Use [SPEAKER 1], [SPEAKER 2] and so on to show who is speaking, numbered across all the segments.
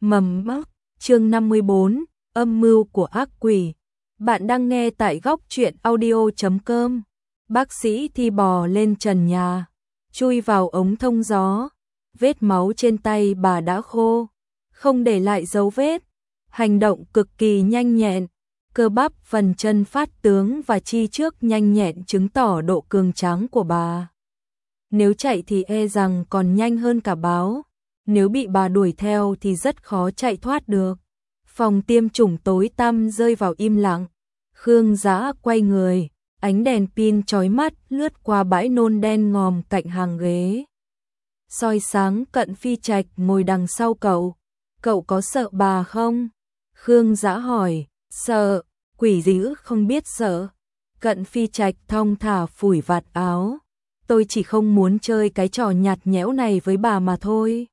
[SPEAKER 1] Mầm mốc, chương 54, âm mưu của ác quỷ. Bạn đang nghe tại góc truyện audio.com. Bác sĩ Thi bò lên trần nhà, chui vào ống thông gió. Vết máu trên tay bà đã khô, không để lại dấu vết. Hành động cực kỳ nhanh nhẹn, cơ bắp phần chân phát tướng và chi trước nhanh nhẹn chứng tỏ độ cường tráng của bà. Nếu chạy thì e rằng còn nhanh hơn cả báo. Nếu bị bà đuổi theo thì rất khó chạy thoát được. Phòng tiêm chủng tối tăm rơi vào im lặng. Khương Dã quay người, ánh đèn pin chói mắt lướt qua bãi nôn đen ngòm cạnh hàng ghế. Soi sáng Cận Phi Trạch ngồi đằng sau cậu. Cậu có sợ bà không? Khương Dã hỏi. Sợ, quỷ dữ không biết sợ. Cận Phi Trạch thong thả phủi vạt áo. Tôi chỉ không muốn chơi cái trò nhạt nhẽo này với bà mà thôi.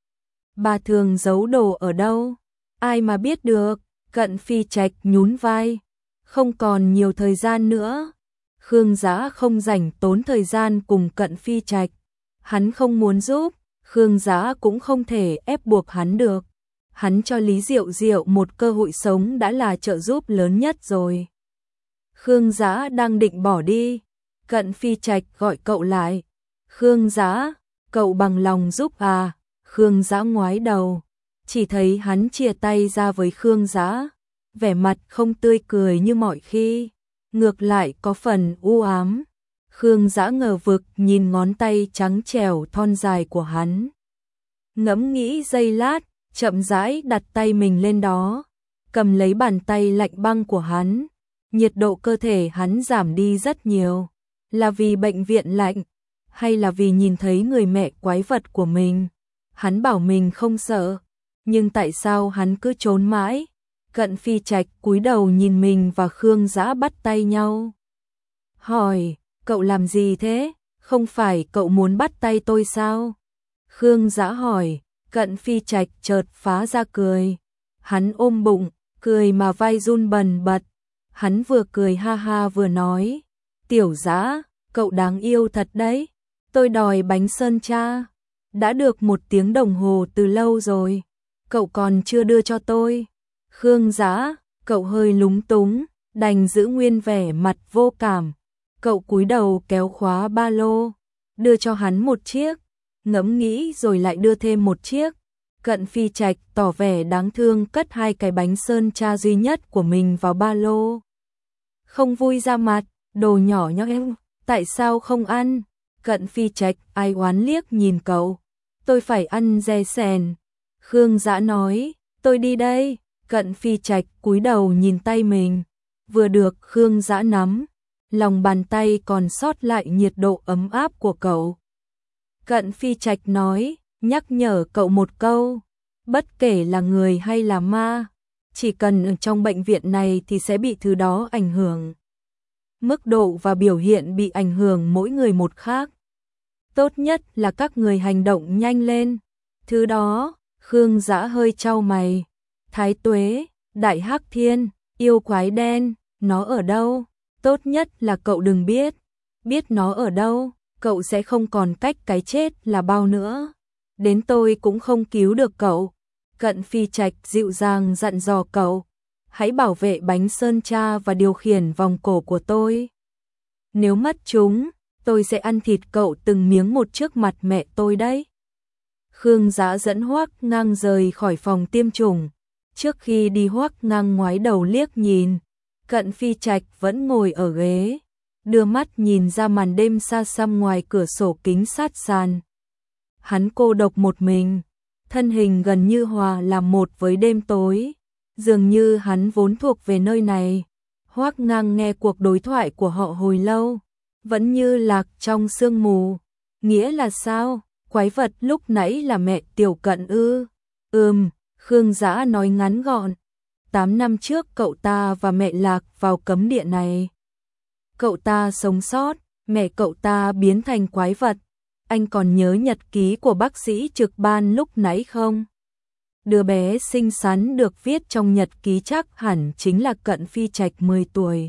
[SPEAKER 1] Bà thường giấu đồ ở đâu? Ai mà biết được? Cận Phi Trạch nhún vai. Không còn nhiều thời gian nữa. Khương Dã không rảnh tốn thời gian cùng Cận Phi Trạch. Hắn không muốn giúp, Khương Dã cũng không thể ép buộc hắn được. Hắn cho Lý Diệu Diệu một cơ hội sống đã là trợ giúp lớn nhất rồi. Khương Dã đang định bỏ đi. Cận Phi Trạch gọi cậu lại. Khương Dã, cậu bằng lòng giúp à? Khương Dã ngoái đầu, chỉ thấy hắn chia tay ra với Khương Dã, vẻ mặt không tươi cười như mọi khi, ngược lại có phần u ám. Khương Dã ngờ vực nhìn ngón tay trắng trẻo thon dài của hắn. Ngẫm nghĩ giây lát, chậm rãi đặt tay mình lên đó, cầm lấy bàn tay lạnh băng của hắn. Nhiệt độ cơ thể hắn giảm đi rất nhiều. Là vì bệnh viện lạnh, hay là vì nhìn thấy người mẹ quái vật của mình? Hắn bảo mình không sợ, nhưng tại sao hắn cứ trốn mãi? Cận Phi Trạch cúi đầu nhìn mình và Khương Dã bắt tay nhau. Hỏi, cậu làm gì thế? Không phải cậu muốn bắt tay tôi sao? Khương Dã hỏi. Cận Phi Trạch chợt phá ra cười. Hắn ôm bụng, cười mà vai run bần bật. Hắn vừa cười ha ha vừa nói. Tiểu Dã, cậu đáng yêu thật đấy. Tôi đòi bánh sơn cha. Đã được 1 tiếng đồng hồ từ lâu rồi. Cậu còn chưa đưa cho tôi. Khương Dã, cậu hơi lúng túng, đành giữ nguyên vẻ mặt vô cảm. Cậu cúi đầu kéo khóa ba lô, đưa cho hắn 1 chiếc. Ngẫm nghĩ rồi lại đưa thêm 1 chiếc. Cận Phi Trạch tỏ vẻ đáng thương cất 2 cái bánh sơn cha duy nhất của mình vào ba lô. Không vui ra mặt, đồ nhỏ nhóc em, tại sao không ăn? Cận Phi Trạch ai oán liếc nhìn cậu. Tôi phải ăn dè sèn. Khương Dã nói, tôi đi đây. Cận Phi Trạch cúi đầu nhìn tay mình. Vừa được Khương Dã nắm, lòng bàn tay còn sót lại nhiệt độ ấm áp của cậu. Cận Phi Trạch nói, nhắc nhở cậu một câu. Bất kể là người hay là ma, chỉ cần ở trong bệnh viện này thì sẽ bị thứ đó ảnh hưởng. Mức độ và biểu hiện bị ảnh hưởng mỗi người một khác. Tốt nhất là các người hành động nhanh lên. Thứ đó, Khương Dã hơi chau mày. Thái Tuế, Đại Hắc Thiên, yêu quái đen, nó ở đâu? Tốt nhất là cậu đừng biết. Biết nó ở đâu, cậu sẽ không còn cách cái chết là bao nữa. Đến tôi cũng không cứu được cậu. Cận Phi Trạch dịu dàng dặn dò cậu. Hãy bảo vệ bánh sơn cha và điều khiển vòng cổ của tôi. Nếu mất chúng, tôi sẽ ăn thịt cậu từng miếng một trước mặt mẹ tôi đấy. Khương Dã dẫn Hoắc Ngang rời khỏi phòng tiêm chủng. Trước khi đi Hoắc Ngang ngoái đầu liếc nhìn. Cận Phi Trạch vẫn ngồi ở ghế, đưa mắt nhìn ra màn đêm xa xăm ngoài cửa sổ kính sát sàn. Hắn cô độc một mình, thân hình gần như hòa làm một với đêm tối. Dường như hắn vốn thuộc về nơi này. Hoắc Ngang nghe cuộc đối thoại của họ hồi lâu, vẫn như lạc trong sương mù. Nghĩa là sao? Quái vật lúc nãy là mẹ Tiểu Cận ư? Khương Dã nói ngắn gọn. 8 năm trước cậu ta và mẹ lạc vào cấm địa này. Cậu ta sống sót, mẹ cậu ta biến thành quái vật. Anh còn nhớ nhật ký của bác sĩ trực ban lúc nãy không? Đứa bé xinh xắn được viết trong nhật ký chắc hẳn chính là Cận Phi Trạch 10 tuổi.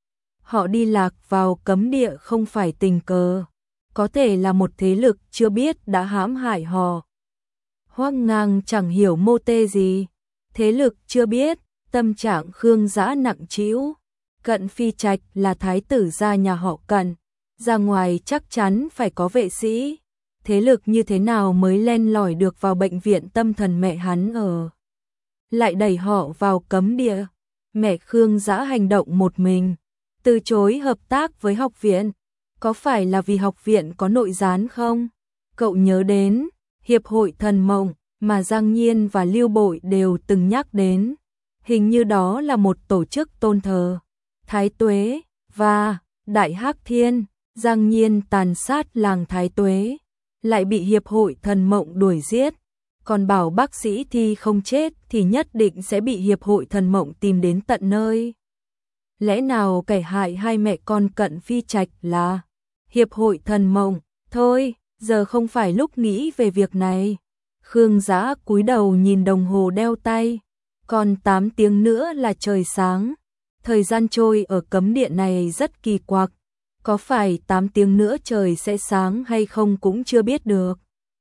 [SPEAKER 1] Họ đi lạc vào cấm địa không phải tình cờ, có thể là một thế lực chưa biết đã hãm hại họ. Hoắc Ngang chẳng hiểu mô tê gì, thế lực chưa biết, tâm trạng Khương Dã nặng trĩu. Cận Phi Trạch là thái tử gia nhà họ Cận, ra ngoài chắc chắn phải có vệ sĩ, thế lực như thế nào mới len lỏi được vào bệnh viện tâm thần mẹ hắn ở. Lại đẩy họ vào cấm địa. Mẹ Khương Dã hành động một mình, từ chối hợp tác với học viện, có phải là vì học viện có nội gián không? Cậu nhớ đến Hiệp hội Thần Mộng mà Giang Nhiên và Lưu Bội đều từng nhắc đến, hình như đó là một tổ chức tôn thờ Thái Tuế và Đại Hắc Thiên. Giang Nhiên tàn sát làng Thái Tuế, lại bị Hiệp hội Thần Mộng đuổi giết, còn bảo bác sĩ Thi không chết thì nhất định sẽ bị Hiệp hội Thần Mộng tìm đến tận nơi. Lẽ nào kẻ hại hai mẹ con Cận Phi Trạch là Hiệp hội Thần Mộng? Thôi, giờ không phải lúc nghĩ về việc này. Khương Dã cúi đầu nhìn đồng hồ đeo tay, còn 8 tiếng nữa là trời sáng. Thời gian trôi ở cấm địa này rất kỳ quặc, có phải 8 tiếng nữa trời sẽ sáng hay không cũng chưa biết được.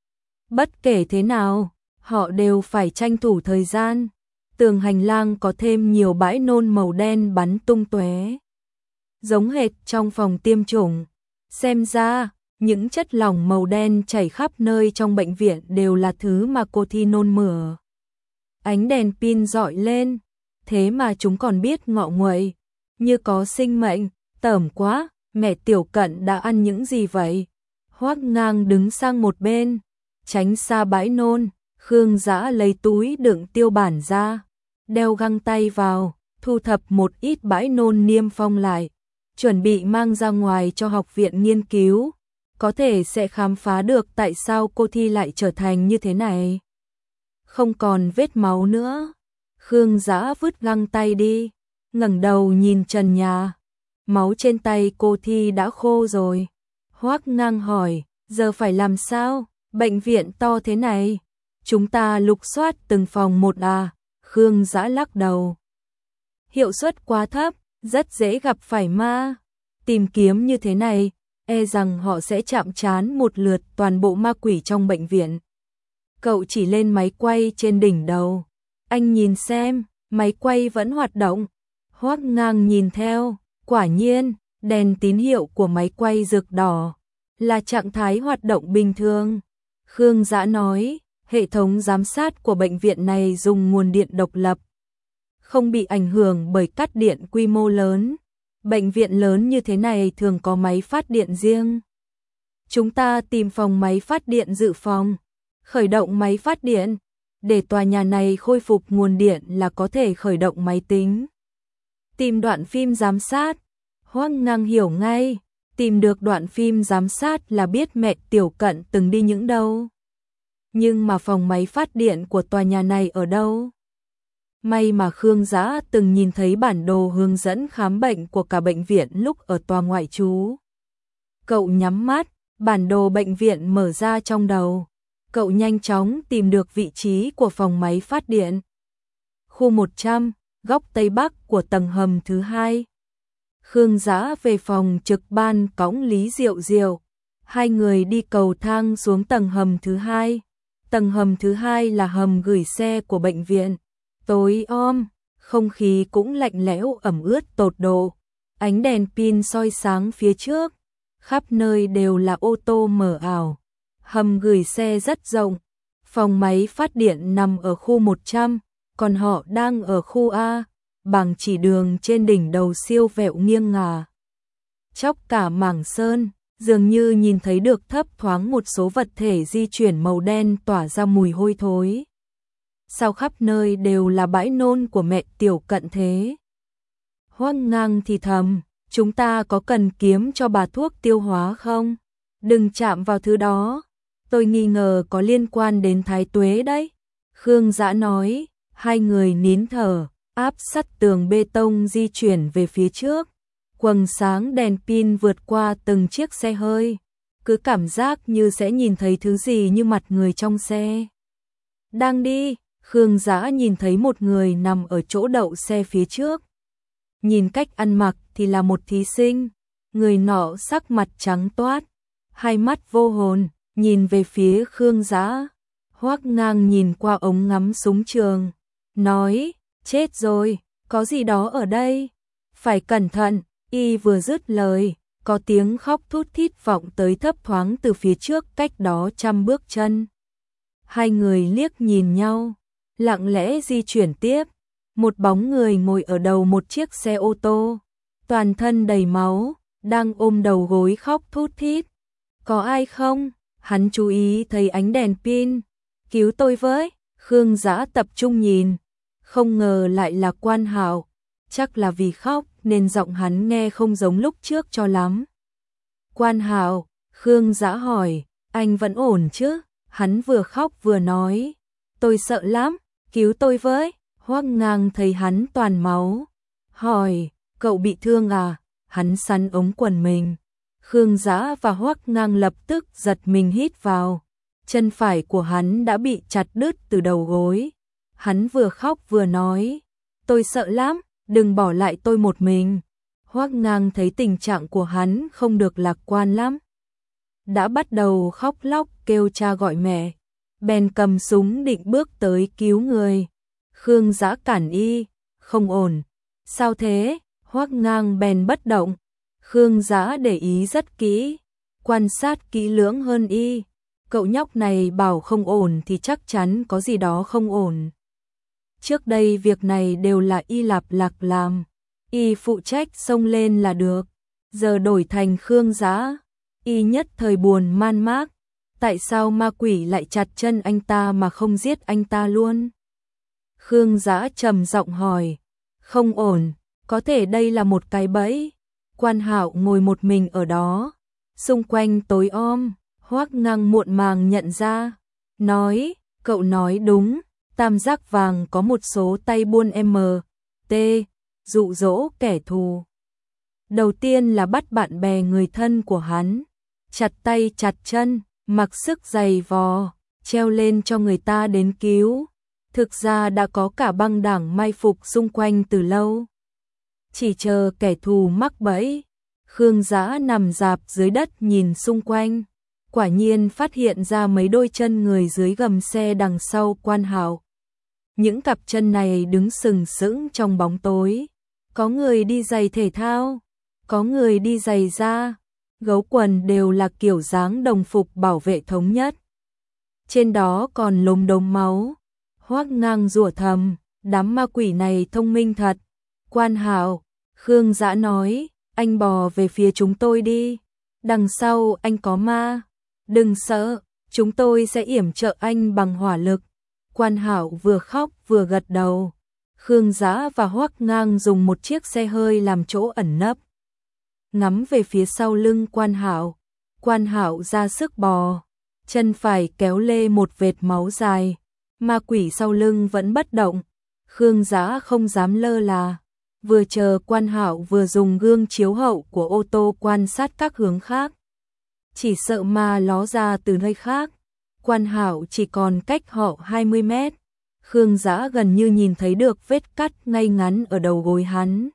[SPEAKER 1] Bất kể thế nào, họ đều phải tranh thủ thời gian. Tường hành lang có thêm nhiều bãi nôn màu đen bắn tung tóe, giống hệt trong phòng tiêm chủng. Xem ra, những chất lỏng màu đen chảy khắp nơi trong bệnh viện đều là thứ mà cô Thi nôn mửa. Ánh đèn pin rọi lên, thế mà chúng còn biết ngọ nguậy, như có sinh mệnh. Tởm quá, mẹ Tiểu Cận đã ăn những gì vậy? Hoắc Ngang đứng sang một bên, tránh xa bãi nôn. Khương Dã lấy túi đựng tiêu bản ra, đeo găng tay vào, thu thập một ít bãi nôn niêm phong lại, chuẩn bị mang ra ngoài cho học viện nghiên cứu, có thể sẽ khám phá được tại sao cô Thi lại trở thành như thế này. Không còn vết máu nữa. Khương Dã vứt găng tay đi, ngẩng đầu nhìn trần nhà. Máu trên tay cô Thi đã khô rồi. Hoắc Ngang hỏi, giờ phải làm sao? Bệnh viện to thế này, chúng ta lục soát từng phòng một à? Khương Dã lắc đầu. Hiệu suất quá thấp, rất dễ gặp phải ma. Tìm kiếm như thế này, e rằng họ sẽ chạm trán một lượt toàn bộ ma quỷ trong bệnh viện. Cậu chỉ lên máy quay trên đỉnh đầu. Anh nhìn xem, máy quay vẫn hoạt động. Hoắc Ngang nhìn theo, quả nhiên, đèn tín hiệu của máy quay rực đỏ, là trạng thái hoạt động bình thường. Khương Dã nói, hệ thống giám sát của bệnh viện này dùng nguồn điện độc lập, không bị ảnh hưởng bởi cắt điện quy mô lớn. Bệnh viện lớn như thế này thường có máy phát điện riêng. Chúng ta tìm phòng máy phát điện dự phòng, khởi động máy phát điện. Để tòa nhà này khôi phục nguồn điện là có thể khởi động máy tính. Tìm đoạn phim giám sát. Hoắc Ngang hiểu ngay, tìm được đoạn phim giám sát là biết mẹ Tiểu Cận từng đi những đâu. Nhưng mà phòng máy phát điện của tòa nhà này ở đâu? May mà Khương Dã từng nhìn thấy bản đồ hướng dẫn khám bệnh của cả bệnh viện lúc ở tòa ngoại trú. Cậu nhắm mắt, bản đồ bệnh viện mở ra trong đầu. Cậu nhanh chóng tìm được vị trí của phòng máy phát điện. Khu 100, góc Tây Bắc của tầng hầm thứ 2. Khương Dã về phòng trực ban cõng Lý Diệu Diệu. Hai người đi cầu thang xuống tầng hầm thứ 2. Tầng hầm thứ 2 là hầm gửi xe của bệnh viện. Tối om, không khí cũng lạnh lẽo ẩm ướt tột độ. Ánh đèn pin soi sáng phía trước, khắp nơi đều là ô tô mờ ảo. Hầm gửi xe rất rộng. Phòng máy phát điện nằm ở khu 100, còn họ đang ở khu A. Bảng chỉ đường trên đỉnh đầu siêu vẹo nghiêng ngả, chóc cả mảng sơn, dường như nhìn thấy được thấp thoáng một số vật thể di chuyển màu đen tỏa ra mùi hôi thối. Sao khắp nơi đều là bãi nôn của mẹ Tiểu Cận thế? Hoắc Ngang thì thầm, chúng ta có cần kiếm cho bà thuốc tiêu hóa không? Đừng chạm vào thứ đó, tôi nghi ngờ có liên quan đến Thái Tuế đấy. Khương Dã nói. Hai người nín thở, áp sát tường bê tông di chuyển về phía trước. Quầng sáng đèn pin vượt qua từng chiếc xe hơi, cứ cảm giác như sẽ nhìn thấy thứ gì như mặt người trong xe. Đang đi, Khương Dã nhìn thấy một người nằm ở chỗ đậu xe phía trước. Nhìn cách ăn mặc thì là một thí sinh. Người nọ sắc mặt trắng toát, hai mắt vô hồn, nhìn về phía Khương Dã. Hoắc Ngang nhìn qua ống ngắm súng trường, nói, chết rồi, có gì đó ở đây, phải cẩn thận. Y vừa dứt lời, có tiếng khóc thút thít vọng tới thấp thoáng từ phía trước cách đó 100 bước chân. Hai người liếc nhìn nhau, lặng lẽ di chuyển tiếp. Một bóng người ngồi ở đầu một chiếc xe ô tô, toàn thân đầy máu, đang ôm đầu gối khóc thút thít. Có ai không? Hắn chú ý thấy ánh đèn pin. Cứu tôi với. Khương Dã tập trung nhìn, không ngờ lại là Quan Hạo. Chắc là vì khóc nên giọng hắn nghe không giống lúc trước cho lắm. Quan Hạo, Khương Dã hỏi, anh vẫn ổn chứ? Hắn vừa khóc vừa nói, tôi sợ lắm, cứu tôi với. Hoắc Ngang thấy hắn toàn máu, hỏi, cậu bị thương à? Hắn sắn ống quần mình. Khương Dã và Hoắc Ngang lập tức giật mình hít vào. Chân phải của hắn đã bị chặt đứt từ đầu gối. Hắn vừa khóc vừa nói, tôi sợ lắm, đừng bỏ lại tôi một mình. Hoắc Ngang thấy tình trạng của hắn không được lạc quan lắm, đã bắt đầu khóc lóc kêu cha gọi mẹ, bèn cầm súng định bước tới cứu người. Khương Dã cản y, không ổn. Sao thế? Hoắc Ngang bèn bất động. Khương Dã để ý rất kỹ, quan sát kỹ lưỡng hơn y. Cậu nhóc này bảo không ổn thì chắc chắn có gì đó không ổn. Trước đây việc này đều là y lạp lạc làm, y phụ trách xông lên là được. Giờ đổi thành Khương Dã, y nhất thời buồn man mác. Tại sao ma quỷ lại chặt chân anh ta mà không giết anh ta luôn? Khương Dã trầm giọng hỏi. Không ổn, có thể đây là một cái bẫy. Quan Hạo ngồi một mình ở đó, xung quanh tối om. Hoắc Ngang muộn màng nhận ra, nói, cậu nói đúng, Tam Giác Vàng có một số tay buôn MT, dụ dỗ kẻ thù. Đầu tiên là bắt bạn bè người thân của hắn, chặt tay chặt chân, mặc sức giày vò, treo lên cho người ta đến cứu. Thực ra đã có cả băng đảng mai phục xung quanh từ lâu, chỉ chờ kẻ thù mắc bẫy. Khương Dã nằm rạp dưới đất nhìn xung quanh, quả nhiên phát hiện ra mấy đôi chân người dưới gầm xe đằng sau Quan Hạo. Những cặp chân này đứng sừng sững trong bóng tối, có người đi giày thể thao, có người đi giày da, gấu quần đều là kiểu dáng đồng phục bảo vệ thống nhất. Trên đó còn lốm đốm máu. Hoắc Ngang rủa thầm, đám ma quỷ này thông minh thật. Quan Hạo, Khương Dã nói, anh bò về phía chúng tôi đi, đằng sau anh có ma. Đừng sợ, chúng tôi sẽ yểm trợ anh bằng hỏa lực. Quan Hạo vừa khóc vừa gật đầu. Khương Dã và Hoắc Ngang dùng một chiếc xe hơi làm chỗ ẩn nấp, ngắm về phía sau lưng Quan Hạo. Quan Hạo ra sức bò, chân phải kéo lê một vệt máu dài. Ma quỷ sau lưng vẫn bất động. Khương Dã không dám lơ là, vừa chờ Quan Hạo vừa dùng gương chiếu hậu của ô tô quan sát các hướng khác. Chỉ sợ ma ló ra từ nơi khác. Quan Hạo chỉ còn cách họ 20 mét. Khương Dã gần như nhìn thấy được vết cắt ngay ngắn ở đầu gối hắn.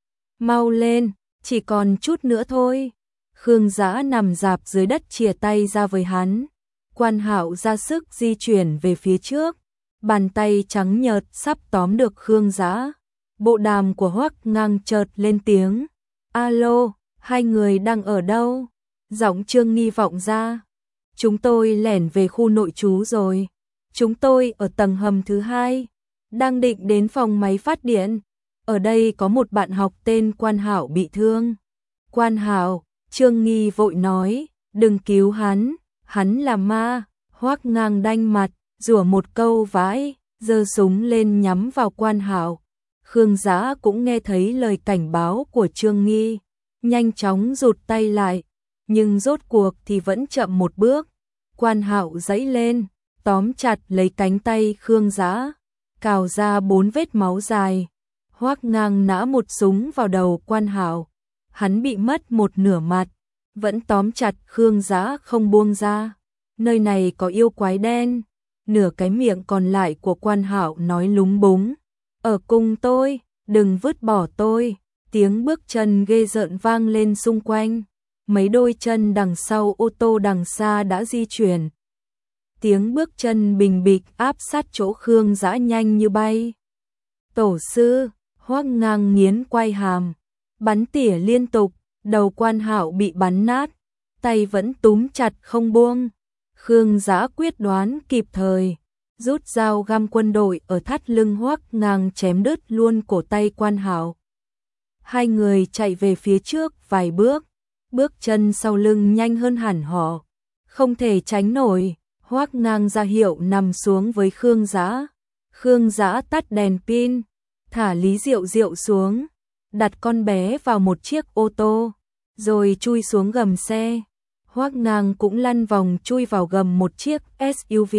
[SPEAKER 1] Mau lên, chỉ còn chút nữa thôi. Khương Dã nằm rạp dưới đất chìa tay ra với hắn. Quan Hạo ra sức di chuyển về phía trước, bàn tay trắng nhợt sắp tóm được Khương Dã. Bộ đàm của Hoắc Ngang chợt lên tiếng. Alo, hai người đang ở đâu? Giọng Trương Nghi vọng ra. Chúng tôi lẻn về khu nội trú rồi. Chúng tôi ở tầng hầm thứ 2, đang định đến phòng máy phát điện. Ở đây có một bạn học tên Quan Hạo bị thương. Quan Hạo, Trương Nghi vội nói, đừng cứu hắn là ma. Hoắc Ngang đanh mặt, rủa một câu vãi, giơ súng lên nhắm vào Quan Hạo. Khương Dã cũng nghe thấy lời cảnh báo của Trương Nghi, nhanh chóng rụt tay lại, nhưng rốt cuộc thì vẫn chậm một bước. Quan Hạo giãy lên, tóm chặt lấy cánh tay Khương Dã, cào ra 4 vết máu dài. Hoắc Ngang nã một súng vào đầu Quan Hạo, hắn bị mất một nửa mặt, vẫn tóm chặt Khương Dã không buông ra. Nơi này có yêu quái đen. Nửa cái miệng còn lại của Quan Hạo nói lúng búng, ở cùng tôi, đừng vứt bỏ tôi. Tiếng bước chân ghê rợn vang lên xung quanh. Mấy đôi chân đằng sau ô tô đằng xa đã di chuyển. Tiếng bước chân bình bịch áp sát chỗ Khương Dã nhanh như bay. Tổ sư, Hoắc Ngang nghiến quai hàm, bắn tỉa liên tục, đầu Quan Hạo bị bắn nát, tay vẫn túm chặt không buông. Khương Dã quyết đoán kịp thời, rút dao găm quân đội ở thắt lưng Hoắc Ngang chém đứt luôn cổ tay Quan Hạo. Hai người chạy về phía trước vài bước, bước chân sau lưng nhanh hơn hẳn họ, không thể tránh nổi. Hoắc Ngang ra hiệu nằm xuống với Khương Dã. Khương Dã tắt đèn pin, thả Lý Diệu Diệu xuống, đặt con bé vào một chiếc ô tô, rồi chui xuống gầm xe. Hoắc Ngang cũng lăn vòng chui vào gầm một chiếc SUV.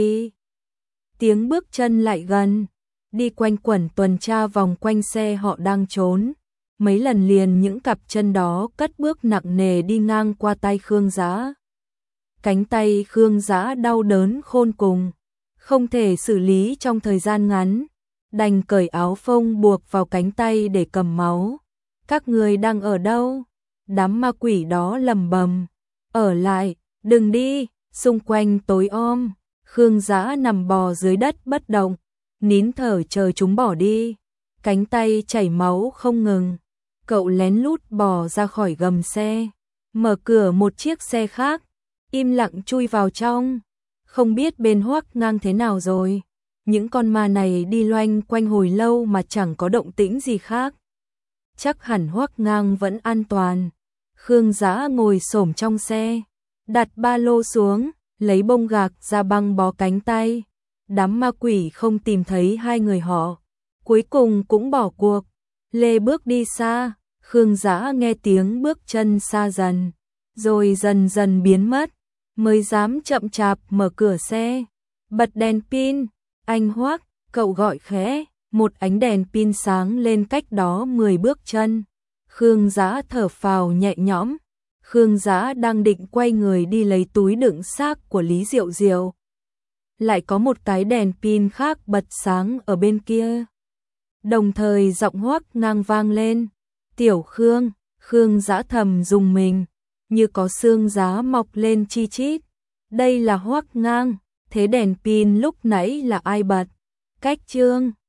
[SPEAKER 1] Tiếng bước chân lại gần, đi quanh quẩn tuần tra vòng quanh xe họ đang trốn. Mấy lần liền những cặp chân đó cất bước nặng nề đi ngang qua tay Khương Dã. Cánh tay Khương Dã đau đớn khôn cùng, không thể xử lý trong thời gian ngắn, đành cởi áo phông buộc vào cánh tay để cầm máu. Các người đang ở đâu? Đám ma quỷ đó lầm bầm. Ở lại, đừng đi, xung quanh tối om. Khương Dã nằm bò dưới đất bất động, nín thở chờ chúng bỏ đi. Cánh tay chảy máu không ngừng. Cậu lén lút bò ra khỏi gầm xe, mở cửa một chiếc xe khác, im lặng chui vào trong. Không biết bên Hoắc Ngang thế nào rồi. Những con ma này đi loanh quanh hồi lâu mà chẳng có động tĩnh gì khác. Chắc hẳn Hoắc Ngang vẫn an toàn. Khương Dã ngồi xổm trong xe, đặt ba lô xuống, lấy bông gạc ra băng bó cánh tay. Đám ma quỷ không tìm thấy hai người họ, cuối cùng cũng bỏ cuộc, lê bước đi xa. Khương Dã nghe tiếng bước chân xa dần, rồi dần dần biến mất, mới dám chậm chạp mở cửa xe, bật đèn pin. Anh Hoắc, cậu gọi khẽ, một ánh đèn pin sáng lên cách đó 10 bước chân. Khương Dã thở phào nhẹ nhõm. Khương Dã đang định quay người đi lấy túi đựng xác của Lý Diệu Diệu, lại có một cái đèn pin khác bật sáng ở bên kia. Đồng thời giọng Hoắc Ngang vang lên. Tiểu Khương. Khương Dã thầm rùng mình, như có xương giá mọc lên chi chít. Đây là Hoắc Ngang, thế đèn pin lúc nãy là ai bật? Cách chương